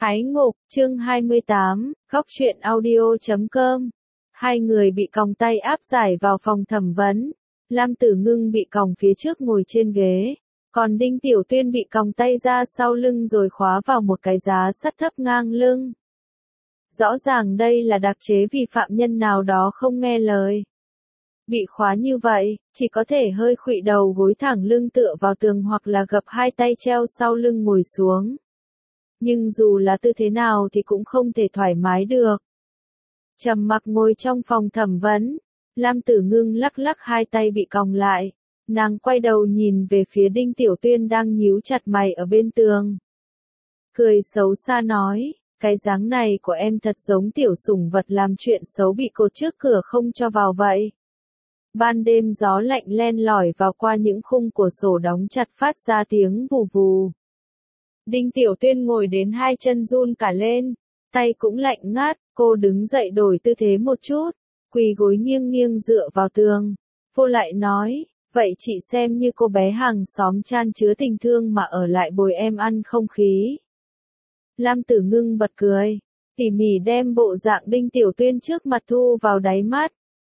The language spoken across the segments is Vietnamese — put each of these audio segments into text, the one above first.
Ái ngục, chương 28, góc truyện audio.com. Hai người bị còng tay áp giải vào phòng thẩm vấn. Lam Tử Ngưng bị còng phía trước ngồi trên ghế, còn Đinh Tiểu Tuyên bị còng tay ra sau lưng rồi khóa vào một cái giá sắt thấp ngang lưng. Rõ ràng đây là đặc chế vì phạm nhân nào đó không nghe lời. Bị khóa như vậy, chỉ có thể hơi khuỵu đầu gối thẳng lưng tựa vào tường hoặc là gập hai tay treo sau lưng ngồi xuống. Nhưng dù là tư thế nào thì cũng không thể thoải mái được. Trầm mặc ngồi trong phòng thẩm vấn, Lam Tử Ngưng lắc lắc hai tay bị còng lại, nàng quay đầu nhìn về phía Đinh Tiểu Tuyên đang nhíu chặt mày ở bên tường. Cười xấu xa nói, cái dáng này của em thật giống tiểu sủng vật làm chuyện xấu bị cột trước cửa không cho vào vậy. Ban đêm gió lạnh len lỏi vào qua những khung của sổ đóng chặt phát ra tiếng vù vù. Đinh Tiểu Tuyên ngồi đến hai chân run cả lên, tay cũng lạnh ngắt, cô đứng dậy đổi tư thế một chút, quỳ gối nghiêng nghiêng dựa vào tường. Cô lại nói, vậy chị xem như cô bé hàng xóm chan chứa tình thương mà ở lại bồi em ăn không khí. Lam Tử Ngưng bật cười, tỉ mỉ đem bộ dạng Đinh Tiểu Tuyên trước mặt thu vào đáy mắt.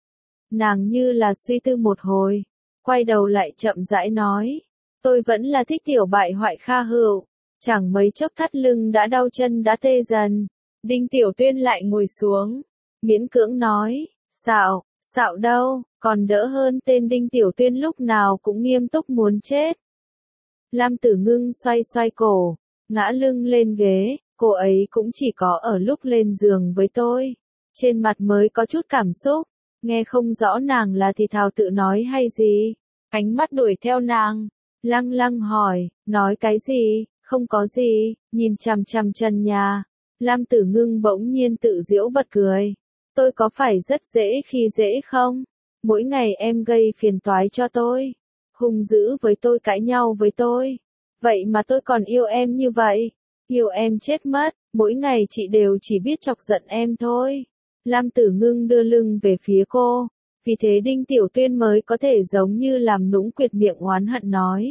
Nàng như là suy tư một hồi, quay đầu lại chậm rãi nói, tôi vẫn là thích tiểu bại hoại Kha Hữu. Chẳng mấy chốc thắt lưng đã đau chân đã tê dần. Đinh Tiểu Tuyên lại ngồi xuống, miễn cưỡng nói, xạo đâu, còn đỡ hơn tên Đinh Tiểu Tuyên lúc nào cũng nghiêm túc muốn chết. Lam Tử Ngưng xoay xoay cổ, ngã lưng lên ghế, cô ấy cũng chỉ có ở lúc lên giường với tôi, trên mặt mới có chút cảm xúc, nghe không rõ nàng là thì thào tự nói hay gì. Ánh mắt đuổi theo nàng, lăng lăng hỏi, nói cái gì? Không có gì, nhìn chằm chằm trần nhà. Lam Tử Ngưng bỗng nhiên tự giễu bật cười. Tôi có phải rất dễ khi dễ không? Mỗi ngày em gây phiền toái cho tôi, hung dữ với tôi, cãi nhau với tôi. Vậy mà tôi còn yêu em như vậy. Yêu em chết mất, mỗi ngày chị đều chỉ biết chọc giận em thôi. Lam Tử Ngưng đưa lưng về phía cô. Vì thế Đinh Tiểu Tuyên mới có thể giống như làm nũng quyệt miệng oán hận nói.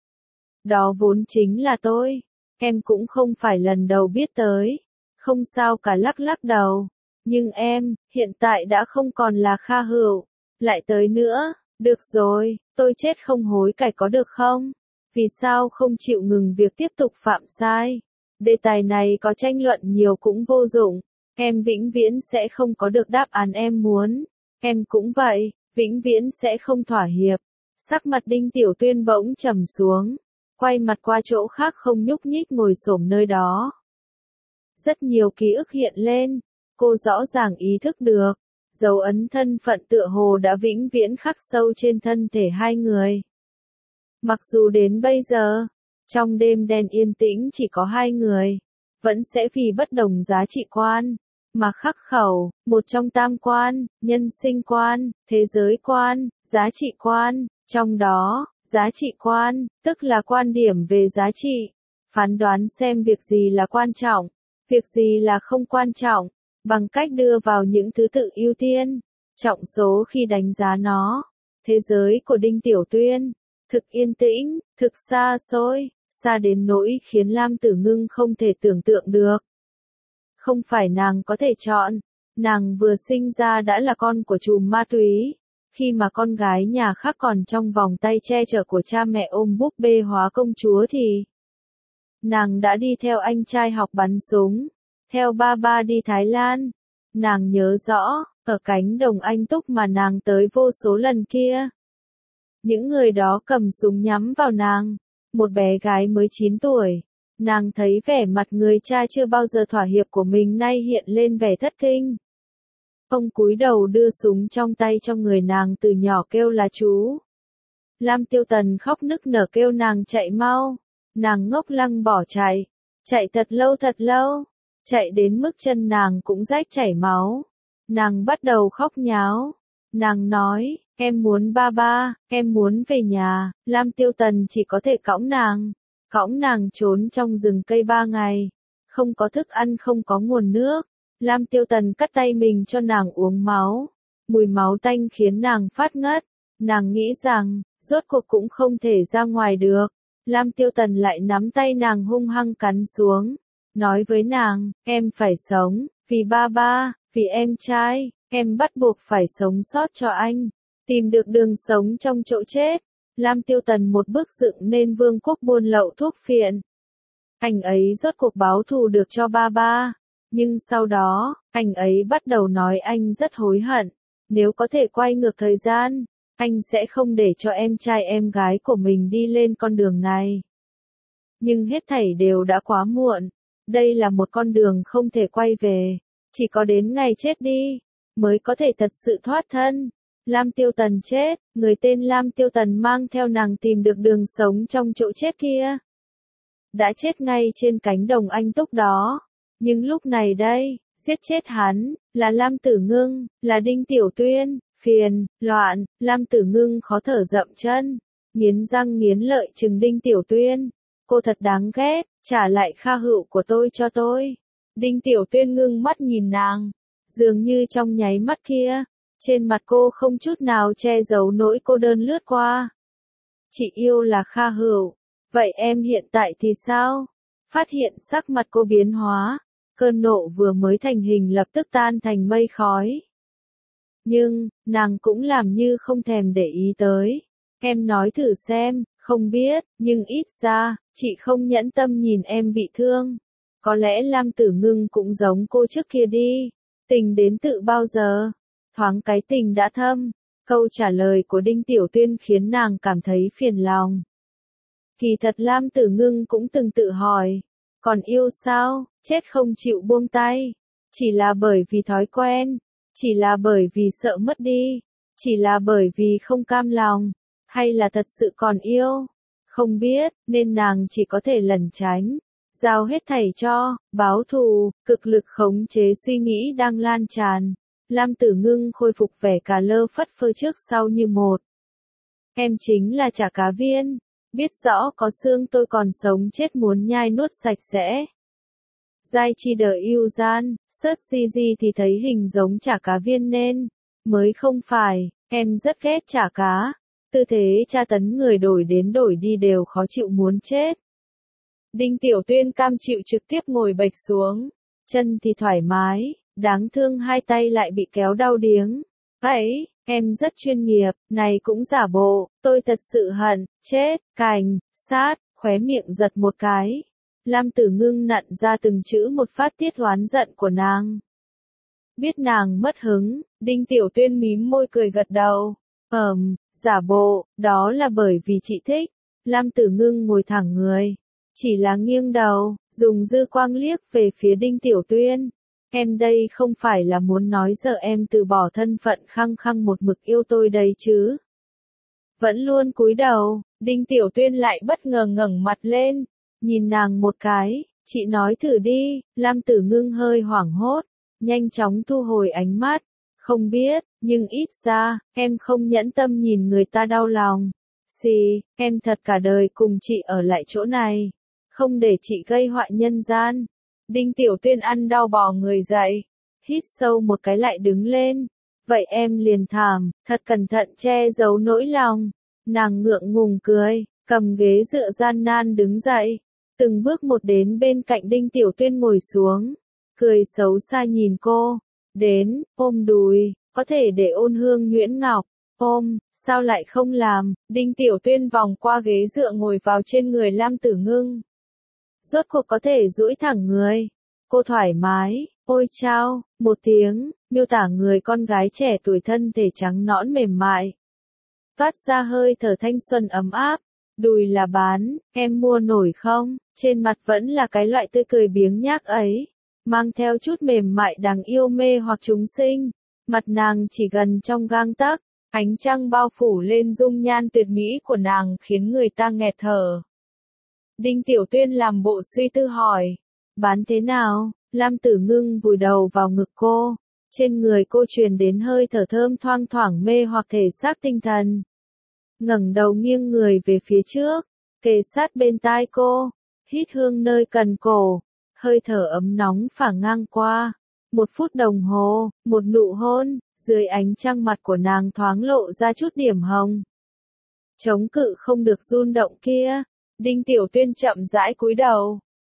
Đó vốn chính là tôi, em cũng không phải lần đầu biết tới, không sao cả lắc lắc đầu, nhưng em, hiện tại đã không còn là Kha Hữu, lại tới nữa, được rồi, tôi chết không hối cải có được không? Vì sao không chịu ngừng việc tiếp tục phạm sai? Đề tài này có tranh luận nhiều cũng vô dụng, em vĩnh viễn sẽ không có được đáp án em muốn, em cũng vậy, vĩnh viễn sẽ không thỏa hiệp. Sắc mặt Đinh Tiểu Tuyên bỗng trầm xuống. Quay mặt qua chỗ khác không nhúc nhích ngồi xổm nơi đó. Rất nhiều ký ức hiện lên, cô rõ ràng ý thức được, dấu ấn thân phận tựa hồ đã vĩnh viễn khắc sâu trên thân thể hai người. Mặc dù đến bây giờ, trong đêm đen yên tĩnh chỉ có hai người, vẫn sẽ vì bất đồng giá trị quan, mà khắc khẩu, một trong tam quan, nhân sinh quan, thế giới quan, giá trị quan, trong đó. Giá trị quan, tức là quan điểm về giá trị, phán đoán xem việc gì là quan trọng, việc gì là không quan trọng, bằng cách đưa vào những thứ tự ưu tiên, trọng số khi đánh giá nó. Thế giới của Đinh Tiểu Tuyên, thực yên tĩnh, thực xa xôi, xa đến nỗi khiến Lam Tử Ngưng không thể tưởng tượng được. Không phải nàng có thể chọn, nàng vừa sinh ra đã là con của trùm ma túy. Khi mà con gái nhà khác còn trong vòng tay che chở của cha mẹ ôm búp bê hóa công chúa thì nàng đã đi theo anh trai học bắn súng, theo ba đi Thái Lan. Nàng nhớ rõ, ở cánh đồng Anh Túc mà nàng tới vô số lần kia. Những người đó cầm súng nhắm vào nàng, một bé gái mới 9 tuổi. Nàng thấy vẻ mặt người cha chưa bao giờ thỏa hiệp của mình nay hiện lên vẻ thất kinh. Ông cúi đầu đưa súng trong tay cho người nàng từ nhỏ kêu là chú. Lam Tiêu Tần khóc nức nở kêu nàng chạy mau. Nàng ngốc lăng bỏ chạy. Chạy thật lâu. Chạy đến mức chân nàng cũng rách chảy máu. Nàng bắt đầu khóc nháo. Nàng nói, em muốn ba, em muốn về nhà. Lam Tiêu Tần chỉ có thể cõng nàng. Cõng nàng trốn trong rừng cây 3 ngày. Không có thức ăn, không có nguồn nước. Lam Tiêu Tần cắt tay mình cho nàng uống máu. Mùi máu tanh khiến nàng phát ngất. Nàng nghĩ rằng, rốt cuộc cũng không thể ra ngoài được. Lam Tiêu Tần lại nắm tay nàng hung hăng cắn xuống. nói với nàng, em phải sống, vì ba ba, vì em trai, em bắt buộc phải sống sót cho anh, tìm được đường sống trong chỗ chết. Lam Tiêu Tần một bước dựng nên vương quốc buôn lậu thuốc phiện. Anh ấy rốt cuộc báo thù được cho ba ba. Nhưng sau đó, anh ấy bắt đầu nói anh rất hối hận. Nếu có thể quay ngược thời gian, anh sẽ không để cho em trai em gái của mình đi lên con đường này. Nhưng hết thảy đều đã quá muộn. Đây là một con đường không thể quay về. Chỉ có đến ngày chết đi, mới có thể thật sự thoát thân. Lam Tiêu Tần chết, người tên Lam Tiêu Tần mang theo nàng tìm được đường sống trong chỗ chết kia. Đã chết ngay trên cánh đồng anh túc đó. Nhưng lúc này đây, giết chết hắn, là Lam Tử Ngưng, là Đinh Tiểu Tuyên, phiền, loạn, Lam Tử Ngưng khó thở dậm chân, nghiến răng nghiến lợi trừng Đinh Tiểu Tuyên. Cô thật đáng ghét, trả lại Kha Hữu của tôi cho tôi. Đinh Tiểu Tuyên ngưng mắt nhìn nàng, dường như trong nháy mắt kia, trên mặt cô không chút nào che giấu nỗi cô đơn lướt qua. Chị yêu là Kha Hữu, vậy em hiện tại thì sao? Phát hiện sắc mặt cô biến hóa, cơn nộ vừa mới thành hình lập tức tan thành mây khói. Nhưng, nàng cũng làm như không thèm để ý tới. Em nói thử xem, không biết, nhưng ít ra, chị không nhẫn tâm nhìn em bị thương. Có lẽ Lam Tử Ngưng cũng giống cô trước kia đi. Tình đến tự bao giờ? Thoáng cái tình đã thâm. Câu trả lời của Đinh Tiểu Tuyên khiến nàng cảm thấy phiền lòng. Kỳ thật Lam Tử Ngưng cũng từng tự hỏi. Còn yêu sao? Chết không chịu buông tay. Chỉ là bởi vì thói quen. Chỉ là bởi vì sợ mất đi. Chỉ là bởi vì không cam lòng. Hay là thật sự còn yêu? Không biết, nên nàng chỉ có thể lẩn tránh. Giao hết thảy cho, báo thù, cực lực khống chế suy nghĩ đang lan tràn. Lam Tử Ngưng khôi phục vẻ cà lơ phất phơ trước sau như một. Em chính là chả cá viên. Biết rõ có xương tôi còn sống chết muốn nhai nuốt sạch sẽ. Giai chi đời yêu gian, sớt di thì thấy hình giống chả cá viên nên. Mới không phải, em rất ghét chả cá. Tư thế tra tấn người đổi đến đổi đi đều khó chịu muốn chết. Đinh Tiểu Tuyên cam chịu trực tiếp ngồi bệt xuống. Chân thì thoải mái, đáng thương hai tay lại bị kéo đau điếng. Ấy, em rất chuyên nghiệp, này cũng giả bộ, tôi thật sự hận, chết, cành, sát, khóe miệng giật một cái. Lam Tử Ngưng nặn ra từng chữ một phát tiết oán giận của nàng. Biết nàng mất hứng, Đinh Tiểu Tuyên mím môi cười gật đầu. Giả bộ, đó là bởi vì chị thích. Lam Tử Ngưng ngồi thẳng người. Chỉ là nghiêng đầu, dùng dư quang liếc về phía Đinh Tiểu Tuyên. Em đây không phải là muốn nói giờ em từ bỏ thân phận khăng khăng một mực yêu tôi đây chứ. Vẫn luôn cúi đầu, Đinh Tiểu Tuyên lại bất ngờ ngẩng mặt lên, nhìn nàng một cái, chị nói thử đi. Lam Tử Ngưng hơi hoảng hốt, nhanh chóng thu hồi ánh mắt. Không biết, nhưng ít ra, em không nhẫn tâm nhìn người ta đau lòng. Em thật cả đời cùng chị ở lại chỗ này. Không để chị gây họa nhân gian. Đinh Tiểu Tuyên ăn đau bò người dậy. Hít sâu một cái lại đứng lên. Vậy em liền thảm, thật cẩn thận che giấu nỗi lòng. Nàng ngượng ngùng cười, cầm ghế dựa gian nan đứng dậy. Từng bước một đến bên cạnh Đinh Tiểu Tuyên ngồi xuống. Cười xấu xa nhìn cô. Đến, ôm đùi, có thể để ôn hương nhuyễn ngọc. Ôm, sao lại không làm? Đinh Tiểu Tuyên vòng qua ghế dựa ngồi vào trên người Lam Tử Ngưng. Rốt cuộc có thể duỗi thẳng người. Cô thoải mái, ôi chao, một tiếng, miêu tả người con gái trẻ tuổi thân thể trắng nõn mềm mại. Phát ra hơi thở thanh xuân ấm áp. Đùi là bán, em mua nổi không? Trên mặt vẫn là cái loại tươi cười biếng nhác ấy. Mang theo chút mềm mại đáng yêu mê hoặc chúng sinh. Mặt nàng chỉ gần trong gang tấc. Ánh trăng bao phủ lên dung nhan tuyệt mỹ của nàng khiến người ta nghẹt thở. Đinh Tiểu Tuyên làm bộ suy tư hỏi. Bán thế nào? Lam Tử Ngưng vùi đầu vào ngực cô. Trên người cô truyền đến hơi thở thơm thoang thoảng mê hoặc thể xác tinh thần. Ngẩng đầu nghiêng người về phía trước. Kề sát bên tai cô. Hít hương nơi cần cổ. Hơi thở ấm nóng phả ngang qua. 1 phút đồng hồ, một nụ hôn. Dưới ánh trăng mặt của nàng thoáng lộ ra chút điểm hồng. Chống cự không được run động kia. Đinh Tiểu Tuyên chậm rãi cúi đầu.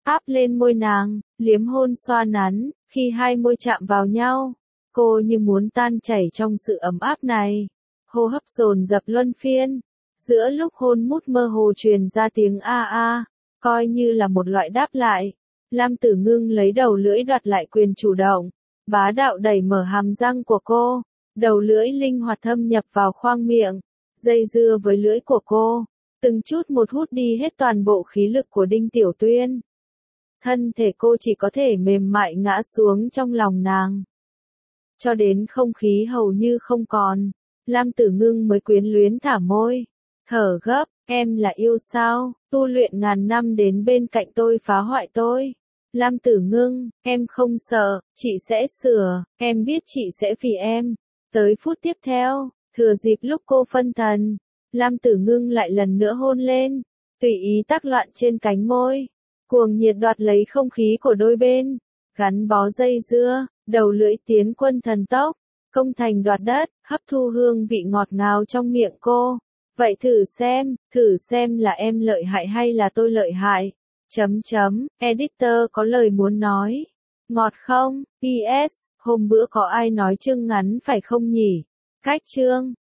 áp lên môi nàng, liếm hôn xoa nắn, khi hai môi chạm vào nhau, cô như muốn tan chảy trong sự ấm áp này. Hô hấp dồn dập luân phiên, giữa lúc hôn mút mơ hồ truyền ra tiếng a a, coi như là một loại đáp lại. Lam Tử Ngưng lấy đầu lưỡi đoạt lại quyền chủ động, bá đạo đẩy mở hàm răng của cô, đầu lưỡi linh hoạt thâm nhập vào khoang miệng, dây dưa với lưỡi của cô, từng chút một hút đi hết toàn bộ khí lực của Đinh Tiểu Tuyên. Thân thể cô chỉ có thể mềm mại ngã xuống trong lòng nàng. Cho đến không khí hầu như không còn, Lam Tử Ngưng mới quyến luyến thả môi, thở gấp, em là yêu sao, tu luyện ngàn năm đến bên cạnh tôi phá hoại tôi. Lam Tử Ngưng, em không sợ, chị sẽ sửa, em biết chị sẽ vì em. Tới phút tiếp theo, thừa dịp lúc cô phân thần, Lam Tử Ngưng lại lần nữa hôn lên, tùy ý tác loạn trên cánh môi, cuồng nhiệt đoạt lấy không khí của đôi bên, gắn bó dây dưa, đầu lưỡi tiến quân thần tốc, công thành đoạt đất, hấp thu hương vị ngọt ngào trong miệng cô. Vậy thử xem là em lợi hại hay là tôi lợi hại. Editor có lời muốn nói. Ngọt không? PS, hôm bữa có ai nói chương ngắn phải không nhỉ? Cách chương.